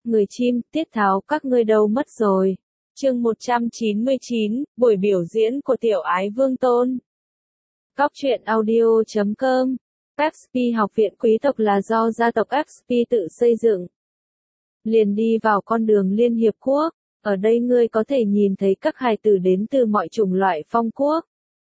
người chim, tiết tháo các ngươi đâu mất rồi. Chương 199, buổi biểu diễn của Tiểu Ái Vương Tôn. Góc truyện audio.com. XP Học viện Quý tộc là do gia tộc XP tự xây dựng. Liền đi vào con đường Liên Hiệp Quốc, ở đây ngươi có thể nhìn thấy các hài tử đến từ mọi chủng loại phong quốc.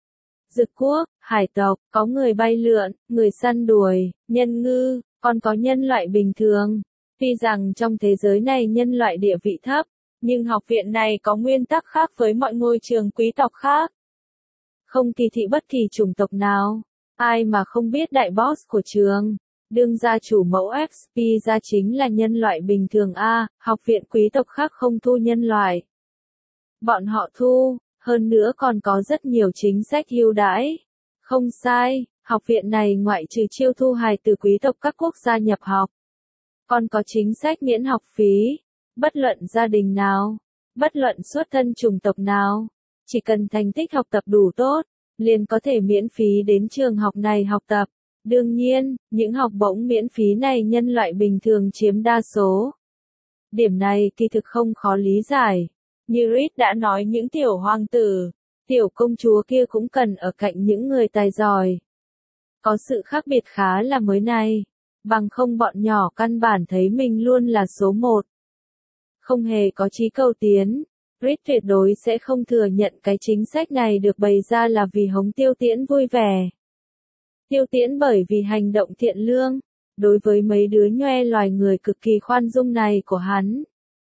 Dực quốc, hải tộc, có người bay lượn, người săn đuổi, nhân ngư, còn có nhân loại bình thường. Tuy rằng trong thế giới này nhân loại địa vị thấp, nhưng học viện này có nguyên tắc khác với mọi ngôi trường quý tộc khác. Không kỳ thị bất kỳ chủng tộc nào. Ai mà không biết đại boss của trường, đương gia chủ mẫu XP gia chính là nhân loại bình thường a, học viện quý tộc khác không thu nhân loại. Bọn họ thu, hơn nữa còn có rất nhiều chính sách ưu đãi. Không sai, học viện này ngoại trừ chiêu thu hài từ quý tộc các quốc gia nhập học, còn có chính sách miễn học phí. Bất luận gia đình nào, bất luận xuất thân chủng tộc nào, chỉ cần thành tích học tập đủ tốt, liền có thể miễn phí đến trường học này học tập. Đương nhiên, những học bổng miễn phí này nhân loại bình thường chiếm đa số. Điểm này kỳ thực không khó lý giải. Như Reed đã nói, những tiểu hoàng tử, tiểu công chúa kia cũng cần ở cạnh những người tài giỏi. Có sự khác biệt khá là mới này, bằng không bọn nhỏ căn bản thấy mình luôn là số một. Không hề có chí cầu tiến, Reed tuyệt đối sẽ không thừa nhận cái chính sách này được bày ra là vì hống Tiêu Tiễn vui vẻ. Tiêu Tiễn bởi vì hành động thiện lương, đối với mấy đứa nhoe loài người cực kỳ khoan dung này của hắn.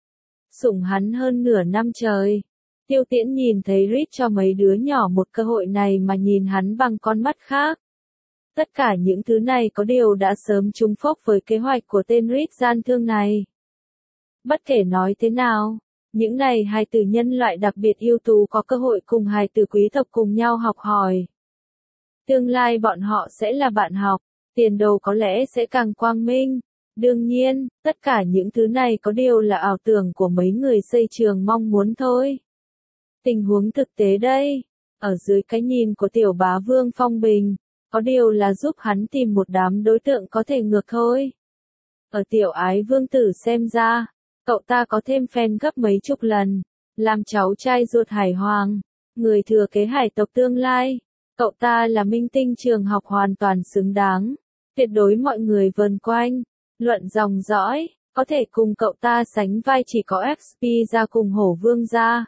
Sủng hắn hơn nửa năm trời. Tiêu Tiễn nhìn thấy Reed cho mấy đứa nhỏ một cơ hội này mà nhìn hắn bằng con mắt khác. Tất cả những thứ này có điều đã sớm trúng phốc với kế hoạch của tên Reed gian thương này. Bất kể nói thế nào, những này hài tử nhân loại đặc biệt ưu tú có cơ hội cùng hài tử quý tộc cùng nhau học hỏi. Tương lai bọn họ sẽ là bạn học, tiền đồ có lẽ sẽ càng quang minh. Đương nhiên, tất cả những thứ này có điều là ảo tưởng của mấy người xây trường mong muốn thôi. Tình huống thực tế đây, ở dưới cái nhìn của tiểu bá vương Phong Bình, có điều là giúp hắn tìm một đám đối tượng có thể ngược thôi. Ở tiểu ái vương tử xem ra, cậu ta có thêm fan gấp mấy chục lần, làm cháu trai ruột hải hoàng, người thừa kế hải tộc tương lai. Cậu ta là minh tinh trường học hoàn toàn xứng đáng, tuyệt đối mọi người vờn quanh, luận dòng dõi, có thể cùng cậu ta sánh vai chỉ có XP gia cùng Hổ Vương gia.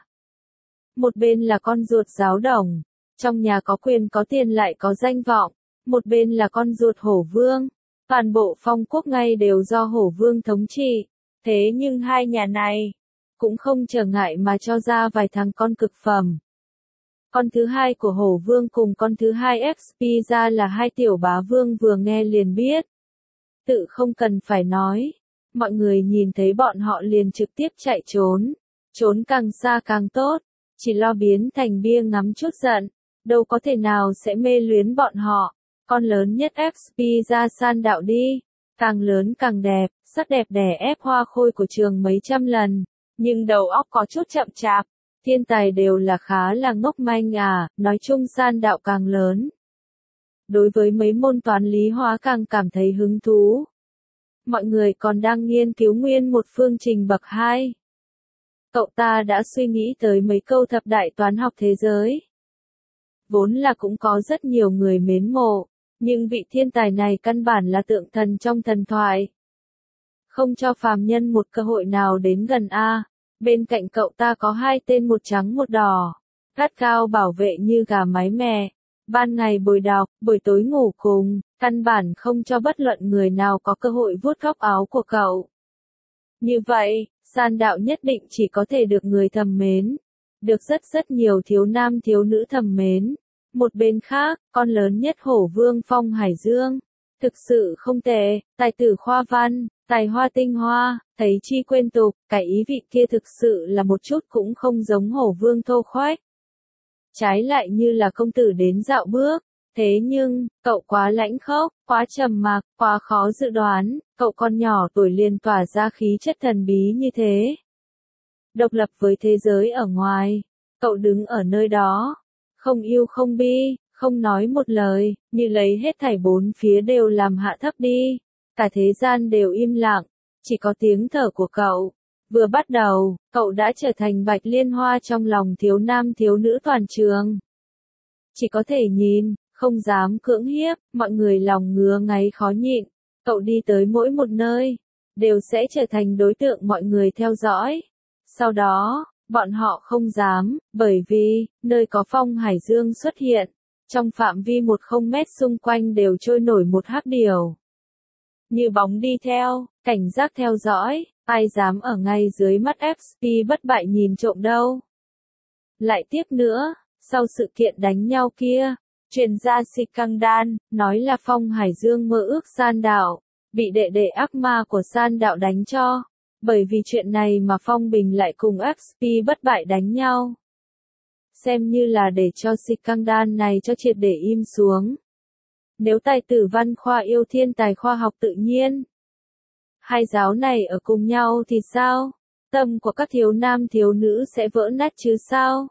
Một bên là con ruột giáo đồng, trong nhà có quyền có tiền lại có danh vọng, một bên là con ruột Hổ Vương, toàn bộ phong quốc ngay đều do Hổ Vương thống trị. Thế nhưng hai nhà này cũng không trở ngại mà cho ra vài thằng con cực phẩm. Con thứ hai của Hổ Vương cùng con thứ hai XP ra là hai tiểu bá vương vừa nghe liền biết. Tự không cần phải nói, mọi người nhìn thấy bọn họ liền trực tiếp chạy trốn, trốn càng xa càng tốt, chỉ lo biến thành bia ngắm chút giận, đâu có thể nào sẽ mê luyến bọn họ. Con lớn nhất XP ra san đạo đi, càng lớn càng đẹp, sắc đẹp đè ép hoa khôi của trường mấy trăm lần, nhưng đầu óc có chút chậm chạp. Thiên tài đều là khá là ngốc manh à, nói chung san đạo càng lớn. Đối với mấy môn toán lý hóa càng cảm thấy hứng thú. Mọi người còn đang nghiên cứu nguyên một phương trình bậc 2. Cậu ta đã suy nghĩ tới mấy câu thập đại toán học thế giới. Vốn là cũng có rất nhiều người mến mộ, nhưng vị thiên tài này căn bản là tượng thần trong thần thoại. Không cho phàm nhân một cơ hội nào đến gần a. Bên cạnh cậu ta có hai tên một trắng một đỏ, gắt gao bảo vệ như gà mái mè, ban ngày bồi đọc, buổi tối ngủ cùng, căn bản không cho bất luận người nào có cơ hội vuốt góc áo của cậu. Như vậy, san đạo nhất định chỉ có thể được người thầm mến, được rất nhiều thiếu nam thiếu nữ thầm mến. Một bên khác, con lớn nhất Hổ Vương Phong Hải Dương, thực sự không tệ, tài tử khoa văn, tài hoa tinh hoa, thấy chi quên tục, cái ý vị kia thực sự là một chút cũng không giống Hổ Vương thô khoách. Trái lại như là công tử đến dạo bước, thế nhưng, cậu quá lãnh khốc, quá trầm mặc, quá khó dự đoán, cậu con nhỏ tuổi liền tỏa ra khí chất thần bí như thế. Độc lập với thế giới ở ngoài, cậu đứng ở nơi đó, không yêu không bi, không nói một lời, như lấy hết thảy bốn phía đều làm hạ thấp đi. Cả thế gian đều im lặng, Chỉ có tiếng thở của cậu. Vừa bắt đầu, cậu đã trở thành bạch liên hoa trong lòng thiếu nam thiếu nữ toàn trường. Chỉ có thể nhìn, không dám cưỡng hiếp, mọi người lòng ngứa ngáy khó nhịn. Cậu đi tới mỗi một nơi, đều sẽ trở thành đối tượng mọi người theo dõi. Sau đó, bọn họ không dám, bởi vì, nơi có Phong Hải Dương xuất hiện, trong phạm vi 10 mét xung quanh đều trôi nổi một hắc điểu. Như bóng đi theo, cảnh giác theo dõi, ai dám ở ngay dưới mắt FP bất bại nhìn trộm đâu. Lại tiếp nữa, sau sự kiện đánh nhau kia, truyền gia Sikandan, nói là Phong Hải Dương mơ ước San Đạo, bị đệ đệ ác ma của San Đạo đánh cho. Bởi vì chuyện này mà Phong Bình lại cùng FP bất bại đánh nhau. Xem như là để cho Sikandan này cho triệt để im xuống. Nếu tài tử văn khoa yêu thiên tài khoa học tự nhiên, hai giáo này ở cùng nhau thì sao? Tâm của các thiếu nam thiếu nữ sẽ vỡ nát chứ sao?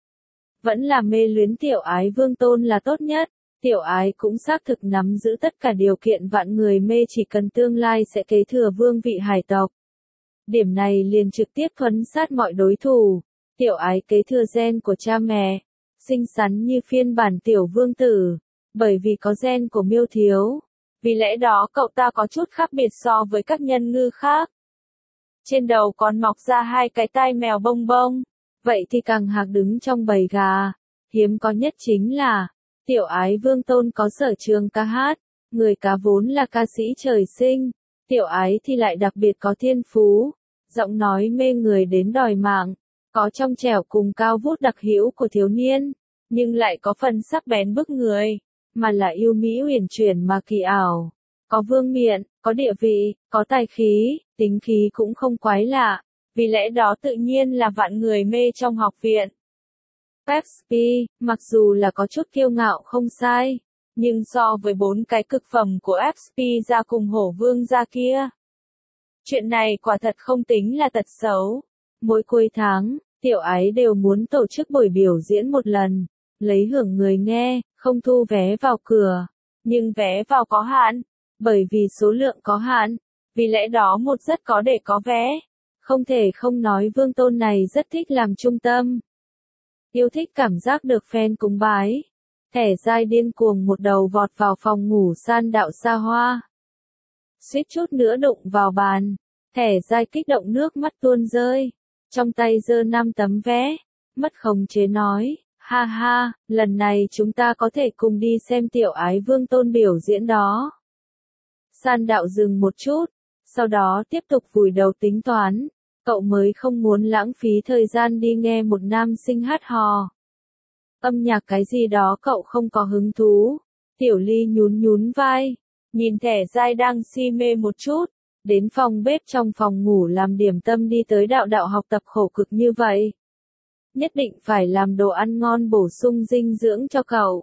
Vẫn là mê luyến Tiểu Ái Vương Tôn là tốt nhất. Tiểu Ái cũng xác thực nắm giữ tất cả điều kiện vạn người mê, chỉ cần tương lai sẽ kế thừa vương vị hải tộc. Điểm này liền trực tiếp thuấn sát mọi đối thủ. Tiểu Ái kế thừa gen của cha mẹ, xinh xắn như phiên bản tiểu vương tử, bởi vì có gen của Miêu Thiếu. Vì lẽ đó cậu ta có chút khác biệt so với các nhân ngư khác. Trên đầu còn mọc ra 2 cái tai mèo bông bông. Vậy thì càng hạc đứng trong bầy gà. Hiếm có nhất chính là, Tiểu Ái Vương Tôn có sở trường ca hát, người cá vốn là ca sĩ trời sinh. Tiểu Ái thì lại đặc biệt có thiên phú, giọng nói mê người đến đòi mạng, có trong trẻo cùng cao vút đặc hữu của thiếu niên, nhưng lại có phần sắc bén bức người, mà là yêu mỹ uyển chuyển mà kỳ ảo, có vương miện, có địa vị, có tài khí, tính khí cũng không quái lạ, vì lẽ đó tự nhiên là vạn người mê trong học viện. Pepsi, mặc dù là có chút kiêu ngạo không sai, nhưng so với 4 cái cực phẩm của Pepsi ra cùng hổ vương ra kia, chuyện này quả thật không tính là tật xấu. Mỗi cuối tháng, Tiểu Ái đều muốn tổ chức buổi biểu diễn một lần, lấy hưởng người nghe, không thu vé vào cửa. Nhưng vé vào có hạn, bởi vì số lượng có hạn, vì lẽ đó một rất có để có vé. Không thể không nói Vương Tôn này rất thích làm trung tâm. Yêu thích cảm giác được fan cúng bái. Thẻ dai điên cuồng một đầu vọt vào phòng ngủ San Đạo xa hoa. Suýt chút nữa đụng vào bàn. Thẻ dai kích động nước mắt tuôn rơi. Trong tay giơ 5 tấm vé. Mất khống chế nói, ha ha, lần này chúng ta có thể cùng đi xem Tiểu Ái Vương Tôn biểu diễn đó. San Đạo dừng một chút, sau đó tiếp tục vùi đầu tính toán. Cậu mới không muốn lãng phí thời gian đi nghe một nam sinh hát hò. Âm nhạc cái gì đó cậu không có hứng thú. Tiểu Ly nhún nhún vai, nhìn thẻ dai đang si mê một chút, đến phòng bếp trong phòng ngủ làm điểm tâm đi tới đạo đạo học tập khổ cực như vậy. Nhất định phải làm đồ ăn ngon bổ sung dinh dưỡng cho cậu.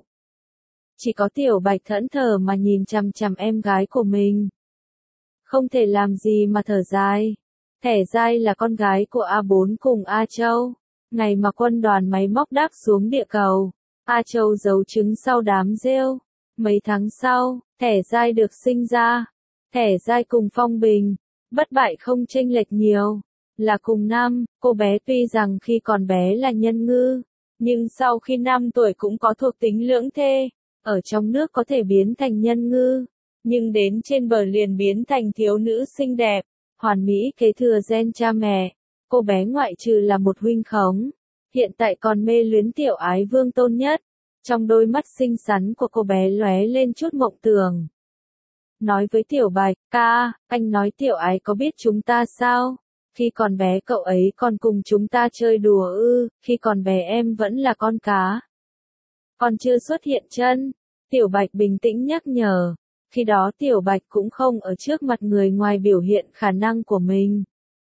Chỉ có Tiểu Bạch thẫn thờ mà nhìn chằm chằm em gái của mình. Không thể làm gì mà thở dài. Thẻ dai là con gái của A4 cùng A Châu. Ngày mà quân đoàn máy móc đáp xuống địa cầu, A Châu giấu trứng sau đám rêu. Mấy tháng sau, thẻ dai được sinh ra. Thẻ dai cùng Phong Bình, bất bại không chênh lệch nhiều. Là cùng năm, cô bé tuy rằng khi còn bé là nhân ngư, nhưng sau khi 5 tuổi cũng có thuộc tính lưỡng thê. Ở trong nước có thể biến thành nhân ngư, nhưng đến trên bờ liền biến thành thiếu nữ xinh đẹp. Hoàn mỹ kế thừa gen cha mẹ. Cô bé ngoại trừ là một huynh khống, hiện tại còn mê luyến Tiểu Ái Vương Tôn nhất. Trong đôi mắt xinh xắn của cô bé lóe lên chút mộng tưởng. Nói với Tiểu Bạch, ca, anh nói Tiểu Ái có biết chúng ta sao? Khi còn bé cậu ấy còn cùng chúng ta chơi đùa ư, khi còn bé em vẫn là con cá. Còn chưa xuất hiện chân. Tiểu Bạch bình tĩnh nhắc nhở. Khi đó Tiểu Bạch cũng không ở trước mặt người ngoài biểu hiện khả năng của mình.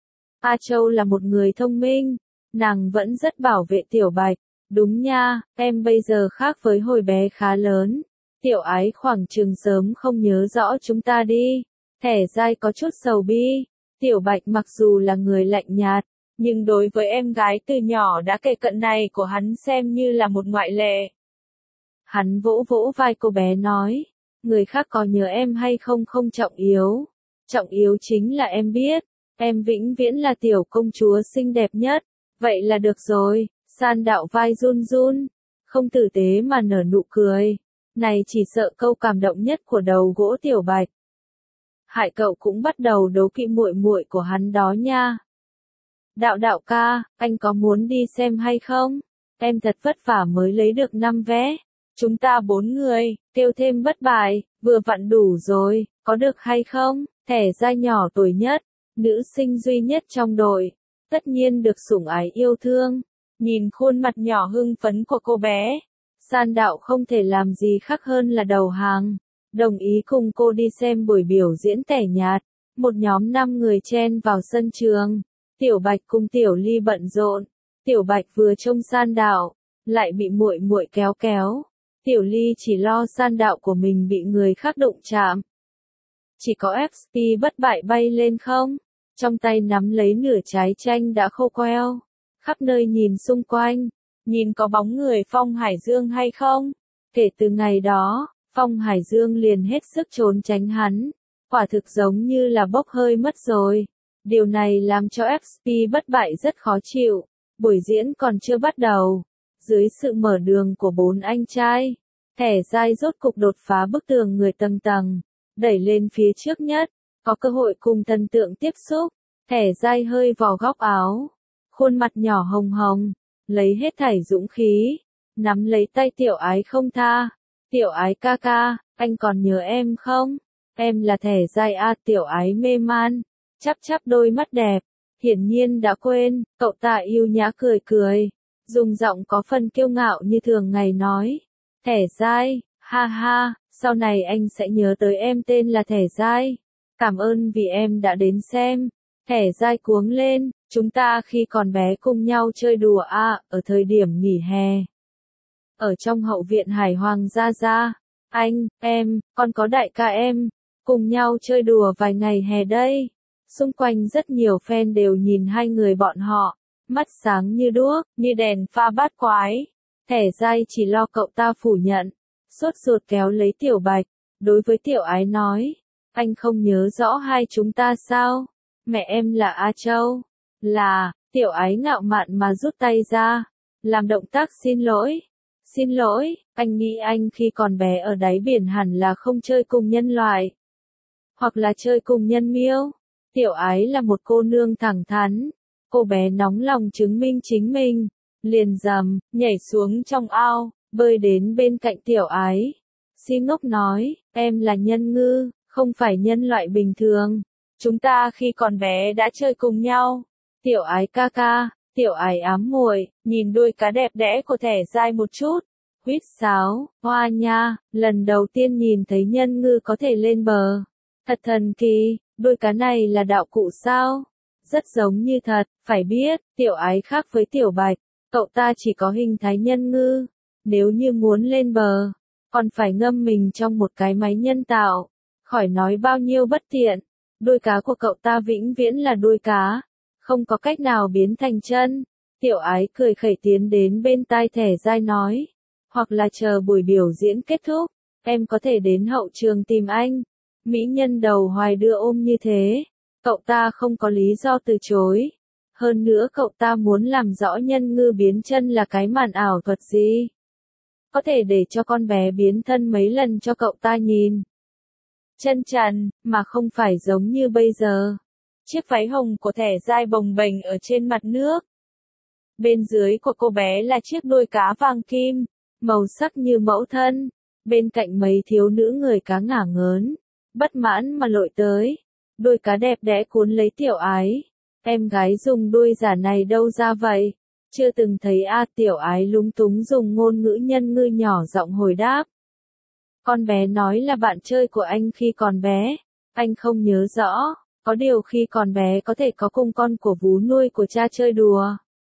A Châu là một người thông minh, nàng vẫn rất bảo vệ Tiểu Bạch. Đúng nha, em bây giờ khác với hồi bé khá lớn. Tiểu Ái khoảng chừng sớm không nhớ rõ chúng ta đi. Thẻ dai có chút sầu bi. Tiểu Bạch mặc dù là người lạnh nhạt, nhưng đối với em gái từ nhỏ đã kề cận này của hắn xem như là một ngoại lệ. Hắn vỗ vỗ vai cô bé nói, người khác có nhớ em hay không không trọng yếu. Trọng yếu chính là em biết, em vĩnh viễn là tiểu công chúa xinh đẹp nhất. Vậy là được rồi, San Đạo vai run run, không tử tế mà nở nụ cười. Này chỉ sợ câu cảm động nhất của đầu gỗ Tiểu Bạch. Hại cậu cũng bắt đầu đố kỵ muội muội của hắn đó nha. Đạo ca, anh có muốn đi xem hay không? Em thật vất vả mới lấy được 5 vé. Chúng ta 4 người, kêu thêm bất bại, vừa vặn đủ rồi, có được hay không? Thẻ giai nhỏ tuổi nhất, nữ sinh duy nhất trong đội, tất nhiên được sủng ái yêu thương. Nhìn khuôn mặt nhỏ hưng phấn của cô bé, San Đạo không thể làm gì khác hơn là đầu hàng, đồng ý cùng cô đi xem buổi biểu diễn tẻ nhạt. Một nhóm 5 người chen vào sân trường, Tiểu Bạch cùng Tiểu Ly bận rộn. Tiểu Bạch vừa trông San Đạo, lại bị muội muội kéo kéo. Tiểu Ly chỉ lo San Đạo của mình bị người khác đụng chạm. Chỉ có FP bất bại bay lên không, trong tay nắm lấy nửa trái chanh đã khô queo. Khắp nơi nhìn xung quanh, nhìn có bóng người Phong Hải Dương hay không. Kể từ ngày đó, Phong Hải Dương liền hết sức trốn tránh hắn. Quả thực giống như là bốc hơi mất rồi. Điều này làm cho FP bất bại rất khó chịu. Buổi diễn còn chưa bắt đầu. Dưới sự mở đường của 4 anh trai, thẻ giai rốt cục đột phá bức tường người tầng tầng, đẩy lên phía trước nhất, có cơ hội cùng thần tượng tiếp xúc. Thẻ giai hơi vò góc áo, khuôn mặt nhỏ hồng hồng, lấy hết thảy dũng khí, nắm lấy tay Tiểu Ái không tha. Tiểu Ái ca ca, anh còn nhớ em không? Em là thẻ giai a. Tiểu Ái mê man, chắp chắp đôi mắt đẹp, hiển nhiên đã quên. Cậu ta yêu nhã cười cười, dùng giọng có phần kiêu ngạo như thường ngày nói. Thẻ giai, ha ha, sau này anh sẽ nhớ tới em tên là thẻ giai. Cảm ơn vì em đã đến xem. Thẻ giai cuống lên, chúng ta khi còn bé cùng nhau chơi đùa ở thời điểm nghỉ hè. Ở trong hậu viện Hải Hoàng Gia Gia, anh, em, còn có đại ca em, cùng nhau chơi đùa vài ngày hè đây. Xung quanh rất nhiều fan đều nhìn hai người bọn họ, mắt sáng như đuốc, như đèn pha bát quái. Thẻ giai chỉ lo cậu ta phủ nhận, sốt ruột kéo lấy Tiểu Bạch, đối với Tiểu Ái nói, anh không nhớ rõ hai chúng ta sao? Mẹ em là A Châu. Là, Tiểu Ái ngạo mạn mà rút tay ra, làm động tác xin lỗi. Xin lỗi, anh nghĩ anh khi còn bé ở đáy biển hẳn là không chơi cùng nhân loại, hoặc là chơi cùng nhân miêu. Tiểu Ái là một cô nương thẳng thắn, cô bé nóng lòng chứng minh chính mình, liền dầm, nhảy xuống trong ao, bơi đến bên cạnh Tiểu Ái. Si ngốc nói, em là nhân ngư, không phải nhân loại bình thường. Chúng ta khi còn bé đã chơi cùng nhau. Tiểu Ái ca ca, Tiểu Ái ám muội, nhìn đuôi cá đẹp đẽ của thẻ giai một chút. Huýt sáo, hoa nha, lần đầu tiên nhìn thấy nhân ngư có thể lên bờ. Thật thần kỳ, đuôi cá này là đạo cụ sao? Rất giống như thật, phải biết, Tiểu Ái khác với Tiểu Bạch, cậu ta chỉ có hình thái nhân ngư. Nếu như muốn lên bờ, còn phải ngâm mình trong một cái máy nhân tạo. Khỏi nói bao nhiêu bất tiện. Đuôi cá của cậu ta vĩnh viễn là đuôi cá, không có cách nào biến thành chân. Tiểu Ái cười khẩy tiến đến bên tai thẻ giai nói, hoặc là chờ buổi biểu diễn kết thúc, em có thể đến hậu trường tìm anh. Mỹ nhân đầu hoài đưa ôm như thế, cậu ta không có lý do từ chối. Hơn nữa cậu ta muốn làm rõ nhân ngư biến chân là cái màn ảo thuật gì. Có thể để cho con bé biến thân mấy lần cho cậu ta nhìn. Chân trần, mà không phải giống như bây giờ. Chiếc váy hồng của thẻ giai bồng bềnh ở trên mặt nước. Bên dưới của cô bé là chiếc đuôi cá vàng kim, màu sắc như mẫu thân. Bên cạnh mấy thiếu nữ người cá ngả ngớn, bất mãn mà lội tới. Đuôi cá đẹp đẽ cuốn lấy Tiểu Ái. Em gái dùng đuôi giả này đâu ra vậy? Chưa từng thấy Tiểu Ái lúng túng dùng ngôn ngữ nhân ngư nhỏ giọng hồi đáp. Con bé nói là bạn chơi của anh khi còn bé. Anh không nhớ rõ, có điều khi còn bé có thể có cùng con của vú nuôi của cha chơi đùa.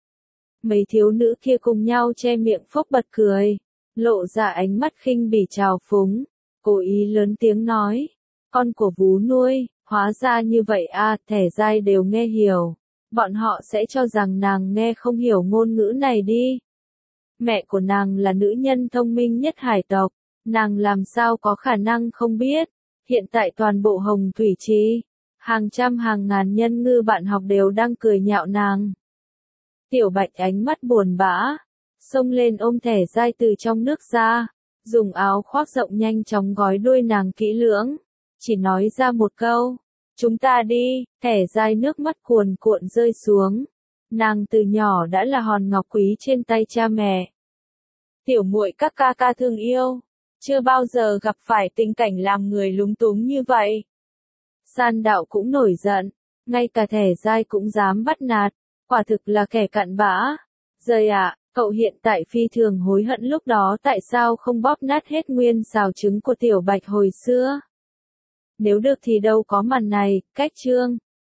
Mấy thiếu nữ kia cùng nhau che miệng phốc bật cười, lộ ra ánh mắt khinh bỉ trào phúng, cố ý lớn tiếng nói, con của vú nuôi, hóa ra như vậy thẻ giai đều nghe hiểu. Bọn họ sẽ cho rằng nàng nghe không hiểu ngôn ngữ này đi. Mẹ của nàng là nữ nhân thông minh nhất hải tộc, nàng làm sao có khả năng không biết. Hiện tại toàn bộ Hồng Thủy Trì, Hàng trăm hàng ngàn nhân ngư bạn học đều đang cười nhạo nàng. Tiểu Bạch ánh mắt buồn bã, xông lên ôm thẻ dai từ trong nước ra, dùng áo khoác rộng nhanh chóng gói đuôi nàng kỹ lưỡng, chỉ nói ra một câu, chúng ta đi, thẻ dai nước mắt cuồn cuộn rơi xuống. Nàng từ nhỏ đã là hòn ngọc quý trên tay cha mẹ. Tiểu muội các ca ca thương yêu, chưa bao giờ gặp phải tình cảnh làm người lúng túng như vậy. San đạo cũng nổi giận, ngay cả thẻ dai cũng dám bắt nạt, quả thực là kẻ cặn bã. Rời ạ, cậu hiện tại phi thường hối hận lúc đó tại sao không bóp nát hết nguyên xào trứng của Tiểu Bạch hồi xưa. Nếu được thì đâu có màn này, cách chương.